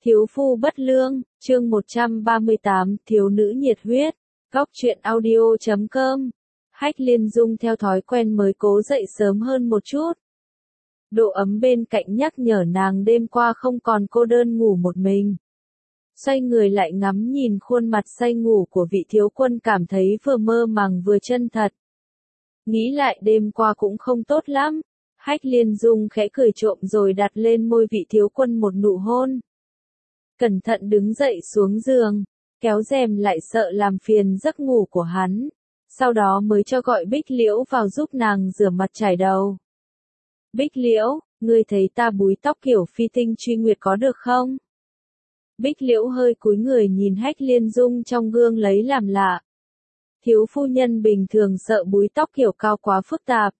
Thiếu phu bất lương, chương 138, thiếu nữ nhiệt huyết, góc truyện audio.com. Hách Liên Dung theo thói quen mới cố dậy sớm hơn một chút. Độ ấm bên cạnh nhắc nhở nàng đêm qua không còn cô đơn ngủ một mình. Xoay người lại ngắm nhìn khuôn mặt say ngủ của vị thiếu quân, cảm thấy vừa mơ màng vừa chân thật. Nghĩ lại đêm qua cũng không tốt lắm. Hách Liên Dung khẽ cười trộm rồi đặt lên môi vị thiếu quân một nụ hôn. Cẩn thận đứng dậy xuống giường, kéo rèm lại sợ làm phiền giấc ngủ của hắn. Sau đó mới cho gọi Bích Liễu vào giúp nàng rửa mặt chải đầu. Bích Liễu, ngươi thấy ta búi tóc kiểu phi tinh truy nguyệt có được không? Bích Liễu hơi cúi người nhìn Hách Liên Dung trong gương lấy làm lạ. Thiếu phu nhân bình thường sợ búi tóc kiểu cao quá phức tạp.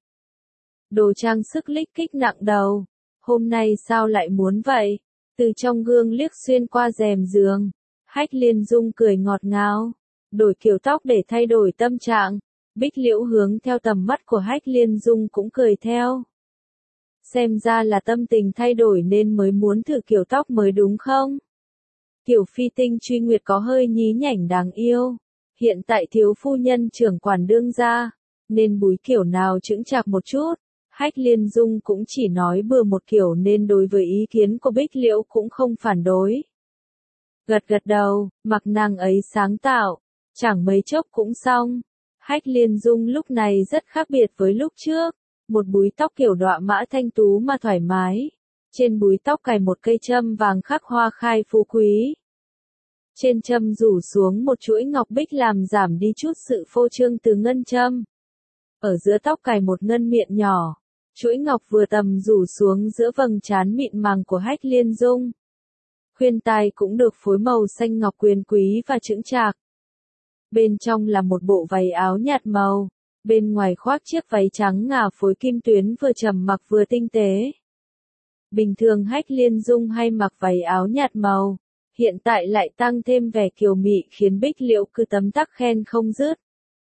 Đồ trang sức lích kích nặng đầu. Hôm nay sao lại muốn vậy? Từ trong gương liếc xuyên qua rèm giường. Hách Liên Dung cười ngọt ngào. Đổi kiểu tóc để thay đổi tâm trạng. Bích Liễu hướng theo tầm mắt của Hách Liên Dung cũng cười theo. Xem ra là tâm tình thay đổi nên mới muốn thử kiểu tóc mới đúng không? Kiểu phi tinh truy nguyệt có hơi nhí nhảnh đáng yêu. Hiện tại thiếu phu nhân trưởng quản đương gia, nên búi kiểu nào chững chạc một chút. Hách Liên Dung cũng chỉ nói bừa một kiểu nên đối với ý kiến của Bích Liễu cũng không phản đối. Gật gật đầu, mặc nàng ấy sáng tạo, chẳng mấy chốc cũng xong. Hách Liên Dung lúc này rất khác biệt với lúc trước, một búi tóc kiểu đọa mã thanh tú mà thoải mái. Trên búi tóc cài một cây châm vàng khắc hoa khai phú quý. Trên châm rủ xuống một chuỗi ngọc bích làm giảm đi chút sự phô trương từ ngân châm. Ở giữa tóc cài một ngân miện nhỏ. Chuỗi ngọc vừa tầm rủ xuống giữa vầng trán mịn màng của Hách Liên Dung. Khuyên tai cũng được phối màu xanh ngọc quyền quý và chững chạc. Bên trong là một bộ váy áo nhạt màu, bên ngoài khoác chiếc váy trắng ngà phối kim tuyến vừa trầm mặc vừa tinh tế. Bình thường Hách Liên Dung hay mặc váy áo nhạt màu, hiện tại lại tăng thêm vẻ kiều mị khiến Bích Liễu cứ tấm tắc khen không dứt.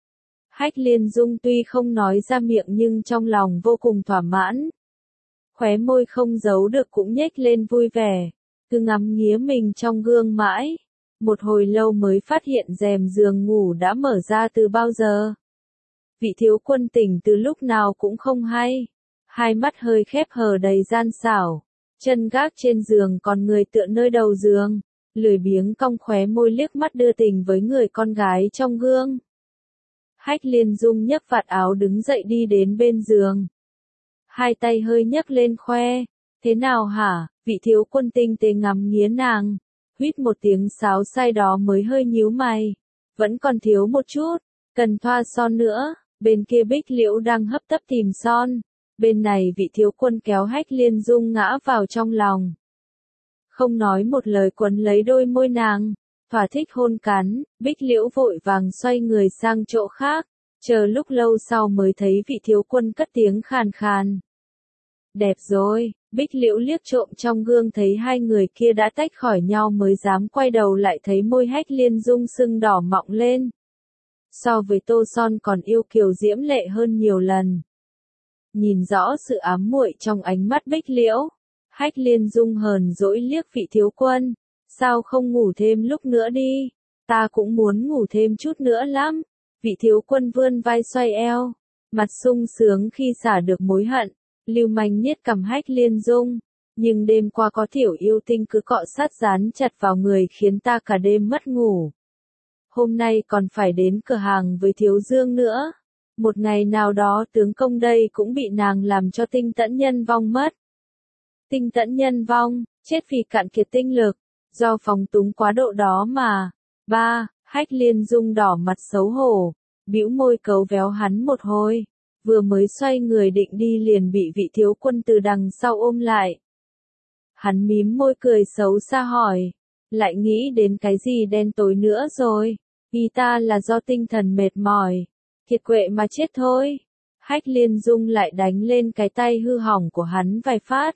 Hách Liên Dung tuy không nói ra miệng nhưng trong lòng vô cùng thỏa mãn. Khóe môi không giấu được cũng nhếch lên vui vẻ, cứ ngắm nghía mình trong gương mãi. Một hồi lâu mới phát hiện rèm giường ngủ đã mở ra từ bao giờ. Vị thiếu quân tỉnh từ lúc nào cũng không hay. Hai mắt hơi khép hờ đầy gian xảo, chân gác trên giường còn người tựa nơi đầu giường, lười biếng cong khóe môi liếc mắt đưa tình với người con gái trong gương. Hách Liên Dung nhấc vạt áo đứng dậy đi đến bên giường. Hai tay hơi nhấc lên khoe. Thế nào hả? Vị thiếu quân tinh tế ngắm nghía nàng. Huýt một tiếng sáo sai đó mới hơi nhíu mày. Vẫn còn thiếu một chút. Cần thoa son nữa. Bên kia Bích Liễu đang hấp tấp tìm son. Bên này vị thiếu quân kéo Hách Liên Dung ngã vào trong lòng. Không nói một lời quấn lấy đôi môi nàng. Thỏa thích hôn cắn, Bích Liễu vội vàng xoay người sang chỗ khác, chờ lúc lâu sau mới thấy vị thiếu quân cất tiếng khàn khàn. Đẹp rồi, Bích Liễu liếc trộm trong gương thấy hai người kia đã tách khỏi nhau mới dám quay đầu lại thấy môi Hách Liên Dung sưng đỏ mọng lên. So với tô son còn yêu kiều diễm lệ hơn nhiều lần. Nhìn rõ sự ám muội trong ánh mắt Bích Liễu, Hách Liên Dung hờn dỗi liếc vị thiếu quân. Sao không ngủ thêm lúc nữa đi? Ta cũng muốn ngủ thêm chút nữa lắm. Vị thiếu quân vươn vai xoay eo, mặt sung sướng khi xả được mối hận, lưu manh niết cằm Hách Liên Dung. Nhưng đêm qua có tiểu yêu tinh cứ cọ sát dán chặt vào người khiến ta cả đêm mất ngủ. Hôm nay còn phải đến cửa hàng với thiếu dương nữa. Một ngày nào đó tướng công đây cũng bị nàng làm cho tinh tẫn nhân vong mất. Tinh tẫn nhân vong, chết vì cạn kiệt tinh lực. Do phóng túng quá độ đó mà. Hách Liên Dung đỏ mặt xấu hổ, bĩu môi cấu véo hắn một hồi. Vừa mới xoay người định đi liền bị vị thiếu quân từ đằng sau ôm lại. Hắn mím môi cười xấu xa hỏi. Lại nghĩ đến cái gì đen tối nữa rồi? Ý ta là do tinh thần mệt mỏi. Kiệt quệ mà chết thôi. Hách Liên Dung lại đánh lên cái tay hư hỏng của hắn vài phát.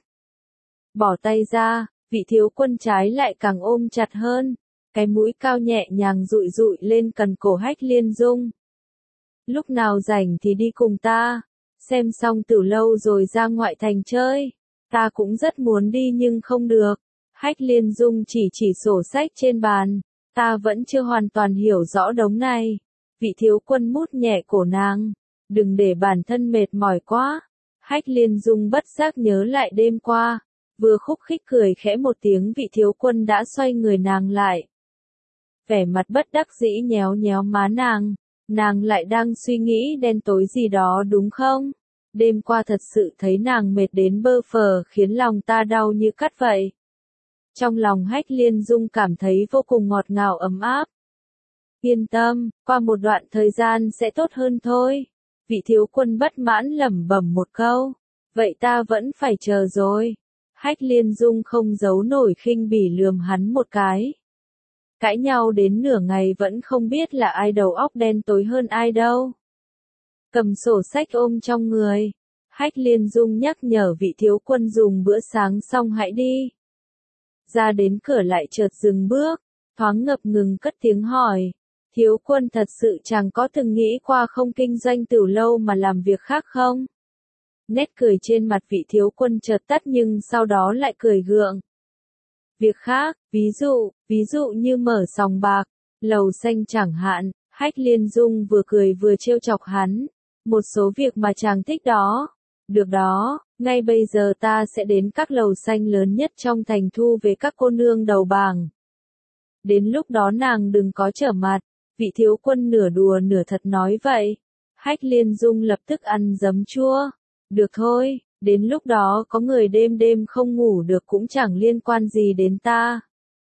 Bỏ tay ra. Vị thiếu quân trái lại càng ôm chặt hơn, cái mũi cao nhẹ nhàng dụi dụi lên cần cổ Hách Liên Dung. Lúc nào rảnh thì đi cùng ta, xem xong Tử Lâu rồi ra ngoại thành chơi, ta cũng rất muốn đi nhưng không được. Hách Liên Dung chỉ sổ sách trên bàn. Ta vẫn chưa hoàn toàn hiểu rõ đống này. Vị thiếu quân mút nhẹ cổ nàng. Đừng để bản thân mệt mỏi quá. Hách Liên Dung bất giác nhớ lại đêm qua. Vừa khúc khích cười khẽ một tiếng, vị thiếu quân đã xoay người nàng lại. Vẻ mặt bất đắc dĩ nhéo nhéo má nàng. Nàng lại đang suy nghĩ đen tối gì đó đúng không? Đêm qua thật sự thấy nàng mệt đến bơ phờ, khiến lòng ta đau như cắt vậy. Trong lòng Hách Liên Dung cảm thấy vô cùng ngọt ngào ấm áp. Yên tâm, qua một đoạn thời gian sẽ tốt hơn thôi. Vị thiếu quân bất mãn lẩm bẩm một câu. Vậy ta vẫn phải chờ rồi. Hách Liên Dung không giấu nổi khinh bỉ lườm hắn một cái. Cãi nhau đến nửa ngày vẫn không biết là ai đầu óc đen tối hơn ai đâu. Cầm sổ sách ôm trong người. Hách Liên Dung nhắc nhở vị thiếu quân dùng bữa sáng xong hãy đi. Ra đến cửa lại chợt dừng bước, thoáng ngập ngừng cất tiếng hỏi. Thiếu quân thật sự chẳng có từng nghĩ qua không kinh doanh từ lâu mà làm việc khác không? Nét cười trên mặt vị thiếu quân chợt tắt nhưng sau đó lại cười gượng. Việc khác, ví dụ như mở sòng bạc, lầu xanh chẳng hạn. Hách Liên Dung vừa cười vừa trêu chọc hắn. Một số việc mà chàng thích đó. Được đó, ngay bây giờ ta sẽ đến các lầu xanh lớn nhất trong thành thu về các cô nương đầu bảng. Đến lúc đó nàng đừng có trở mặt. Vị thiếu quân nửa đùa nửa thật nói vậy. Hách Liên Dung lập tức ăn giấm chua. Được thôi, đến lúc đó có người đêm đêm không ngủ được cũng chẳng liên quan gì đến ta.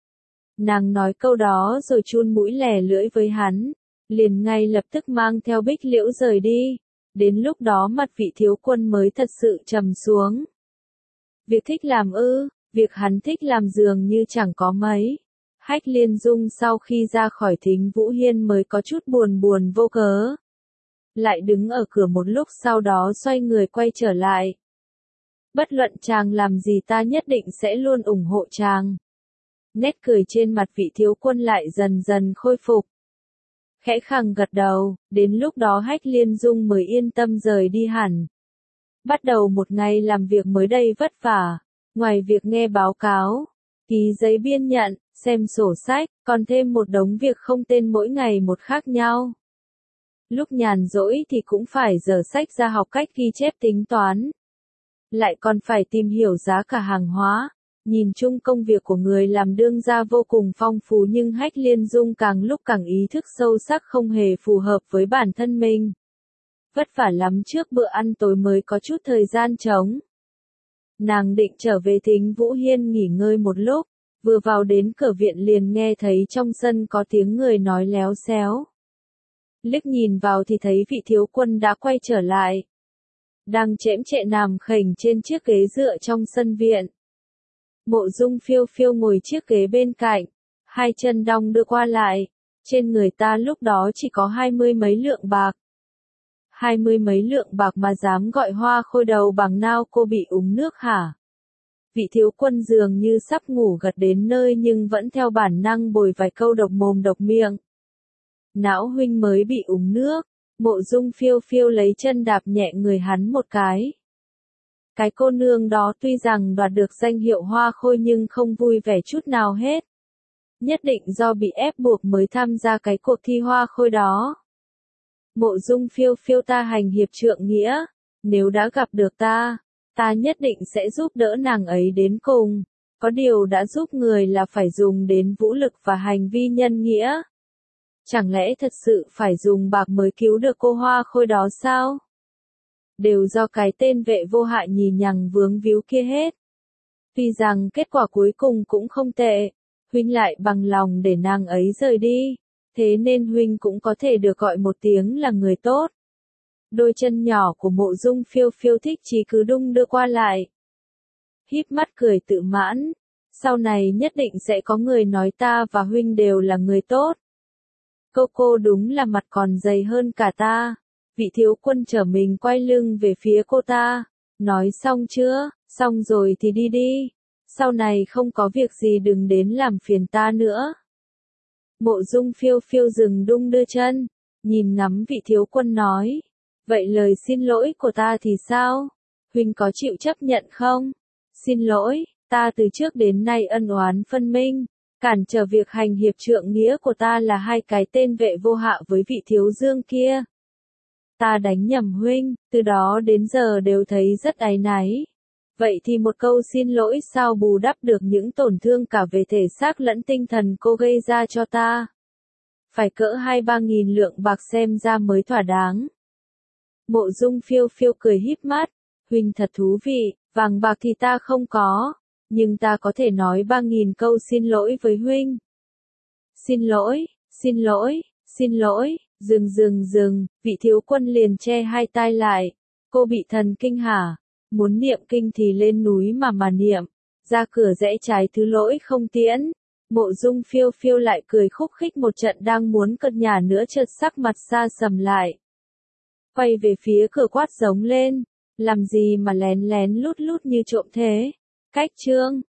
Nàng nói câu đó rồi chun mũi lè lưỡi với hắn. Liền ngay lập tức mang theo Bích Liễu rời đi. Đến lúc đó mặt vị thiếu quân mới thật sự trầm xuống. Việc thích làm ư, việc hắn thích làm dường như chẳng có mấy. Hách Liên Dung sau khi ra khỏi Thính Vũ Hiên mới có chút buồn vô cớ. Lại đứng ở cửa một lúc sau đó xoay người quay trở lại. Bất luận chàng làm gì ta nhất định sẽ luôn ủng hộ chàng. Nét cười trên mặt vị thiếu quân lại dần dần khôi phục. Khẽ khàng gật đầu, đến lúc đó Hách Liên Dung mới yên tâm rời đi hẳn. Bắt đầu một ngày làm việc mới đây vất vả, ngoài việc nghe báo cáo, ký giấy biên nhận, xem sổ sách, còn thêm một đống việc không tên mỗi ngày một khác nhau. Lúc nhàn rỗi thì cũng phải dở sách ra học cách ghi chép tính toán. Lại còn phải tìm hiểu giá cả hàng hóa. Nhìn chung công việc của người làm đương gia vô cùng phong phú nhưng Hách Liên Dung càng lúc càng ý thức sâu sắc không hề phù hợp với bản thân mình. Vất vả lắm trước bữa ăn tối mới có chút thời gian trống. Nàng định trở về Thính Vũ Hiên nghỉ ngơi một lúc, vừa vào đến cửa viện liền nghe thấy trong sân có tiếng người nói léo xéo. Liếc nhìn vào thì thấy vị thiếu quân đã quay trở lại. Đang chễm chệ nằm khềnh trên chiếc ghế dựa trong sân viện. Mộ Dung Phiêu Phiêu ngồi chiếc ghế bên cạnh, hai chân đong đưa qua lại, trên người ta lúc đó chỉ có 20 mấy lượng bạc. 20 mấy lượng bạc mà dám gọi hoa khôi đầu bằng nao, cô bị uống nước hả? Vị thiếu quân dường như sắp ngủ gật đến nơi nhưng vẫn theo bản năng bồi vài câu độc mồm độc miệng. Não huynh mới bị uống nước. Mộ Dung Phiêu Phiêu lấy chân đạp nhẹ người hắn một cái. Cái cô nương đó tuy rằng đoạt được danh hiệu hoa khôi nhưng không vui vẻ chút nào hết. Nhất định do bị ép buộc mới tham gia cái cuộc thi hoa khôi đó. Mộ Dung Phiêu Phiêu, ta hành hiệp trượng nghĩa. Nếu đã gặp được ta nhất định sẽ giúp đỡ nàng ấy đến cùng. Có điều đã giúp người là phải dùng đến vũ lực và hành vi nhân nghĩa. Chẳng lẽ thật sự phải dùng bạc mới cứu được cô hoa khôi đó sao? Đều do cái tên vệ vô hại nhì nhằng vướng víu kia hết. Tuy rằng kết quả cuối cùng cũng không tệ, huynh lại bằng lòng để nàng ấy rời đi, thế nên huynh cũng có thể được gọi một tiếng là người tốt. Đôi chân nhỏ của Mộ Dung Phiêu Phiêu thích chí cứ đung đưa qua lại. Híp mắt cười tự mãn, sau này nhất định sẽ có người nói ta và huynh đều là người tốt. Cô đúng là mặt còn dày hơn cả ta. Vị thiếu quân trở mình quay lưng về phía cô ta. Nói xong chưa? Xong rồi thì đi đi. Sau này không có việc gì đừng đến làm phiền ta nữa. Mộ Dung Phiêu Phiêu dừng đung đưa chân, nhìn ngắm vị thiếu quân nói. Vậy lời xin lỗi của ta thì sao? Huynh có chịu chấp nhận không? Xin lỗi, Ta từ trước đến nay ân oán phân minh, cản trở việc hành hiệp trượng nghĩa của ta là hai cái tên vệ vô hạ với vị thiếu dương kia. Ta đánh nhầm huynh, từ đó đến giờ đều thấy rất áy náy. Vậy thì một câu xin lỗi sao bù đắp được những tổn thương cả về thể xác lẫn tinh thần cô gây ra cho ta? Phải cỡ 2-3 nghìn lượng bạc xem ra mới thỏa đáng. Mộ Dung Phiêu Phiêu cười híp mắt, huynh thật thú vị, vàng bạc thì ta không có, nhưng ta có thể nói 3.000 câu xin lỗi với huynh. Xin lỗi, xin lỗi, xin lỗi, dừng, vị thiếu quân liền che hai tai lại, cô bị thần kinh hả? Muốn niệm kinh thì lên núi mà niệm, ra cửa rẽ trái thứ lỗi không tiễn. Mộ Dung Phiêu Phiêu lại cười khúc khích một trận đang muốn cợt nhả nữa chợt sắc mặt xa sầm lại. Quay về phía cửa quát giống lên, làm gì mà lén lén lút lút như trộm thế? Cách chương